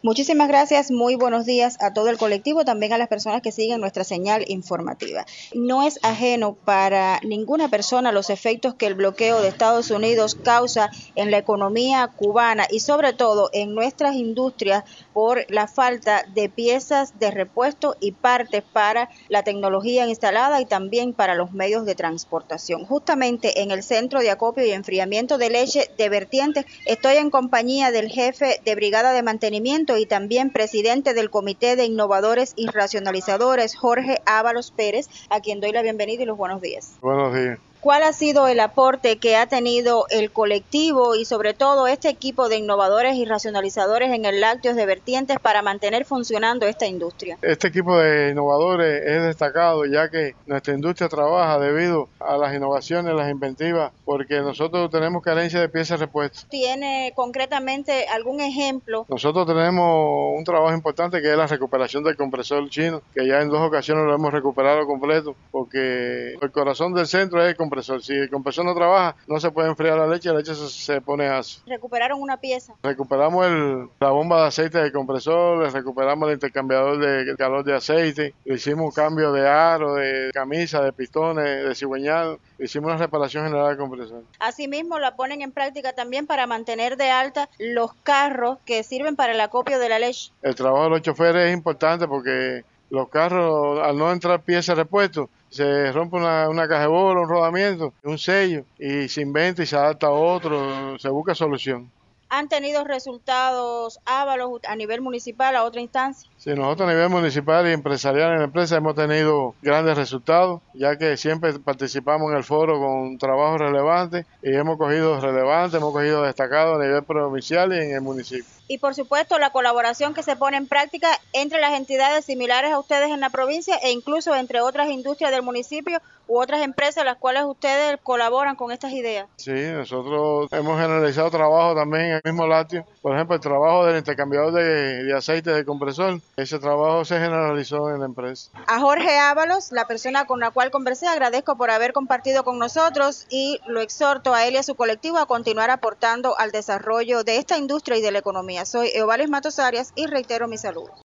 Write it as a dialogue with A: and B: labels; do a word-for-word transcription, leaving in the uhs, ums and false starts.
A: Muchísimas gracias, muy buenos días a todo el colectivo, también a las personas que siguen nuestra señal informativa. No es ajeno para ninguna persona los efectos que el bloqueo de Estados Unidos causa en la economía cubana y sobre todo en nuestras industrias por la falta de piezas de repuesto y partes para la tecnología instalada y también para los medios de transportación. Justamente en el Centro de Acopio y Enfriamiento de Leche de Vertientes estoy en compañía del jefe de Brigada de Mantenimiento y también presidente del Comité de Innovadores y Racionalizadores, Jorge Ábalos Pérez, a quien doy la bienvenida y los buenos días.
B: Buenos días.
A: ¿Cuál ha sido el aporte que ha tenido el colectivo y sobre todo este equipo de innovadores y racionalizadores en el Lácteos de Vertientes para mantener funcionando esta industria?
B: Este equipo de innovadores es destacado ya que nuestra industria trabaja debido a las innovaciones, las inventivas, porque nosotros tenemos carencia de piezas de repuesto.
A: ¿Tiene concretamente algún ejemplo?
B: Nosotros tenemos un trabajo importante que es la recuperación del compresor chino, que ya en dos ocasiones lo hemos recuperado completo, porque el corazón del centro es el compresor. Si el compresor no trabaja, no se puede enfriar la leche, la leche se, se pone ácida.
A: ¿Recuperaron una pieza?
B: Recuperamos el, la bomba de aceite del compresor, recuperamos el intercambiador de calor de aceite, le hicimos un cambio de aro, de camisa, de pistones, de cigüeñal, hicimos una reparación general del compresor.
A: Asimismo, la ponen en práctica también para mantener de alta los carros que sirven para el acopio de la leche.
B: El trabajo de los choferes es importante porque los carros, al no entrar piezas de repuesto, se rompe una, una caja de bola, un rodamiento, un sello, y se inventa y se adapta a otro, se busca solución.
A: ¿Han tenido resultados Ábalos a nivel municipal, a otra instancia?
B: Sí, nosotros a nivel municipal y empresarial en la empresa hemos tenido grandes resultados, ya que siempre participamos en el foro con trabajos relevantes y hemos cogido relevantes, hemos cogido destacados a nivel provincial y en el municipio.
A: Y por supuesto la colaboración que se pone en práctica entre las entidades similares a ustedes en la provincia e incluso entre otras industrias del municipio u otras empresas las cuales ustedes colaboran con estas ideas.
B: Sí, nosotros hemos generalizado trabajo también en el mismo lácteo. Por ejemplo, el trabajo del intercambiador de, de aceite de compresor, ese trabajo se generalizó en la empresa.
A: A Jorge Ábalos, la persona con la cual conversé, agradezco por haber compartido con nosotros y lo exhorto a él y a su colectivo a continuar aportando al desarrollo de esta industria y de la economía. Soy Eovalis Matos Arias y reitero mi saludo.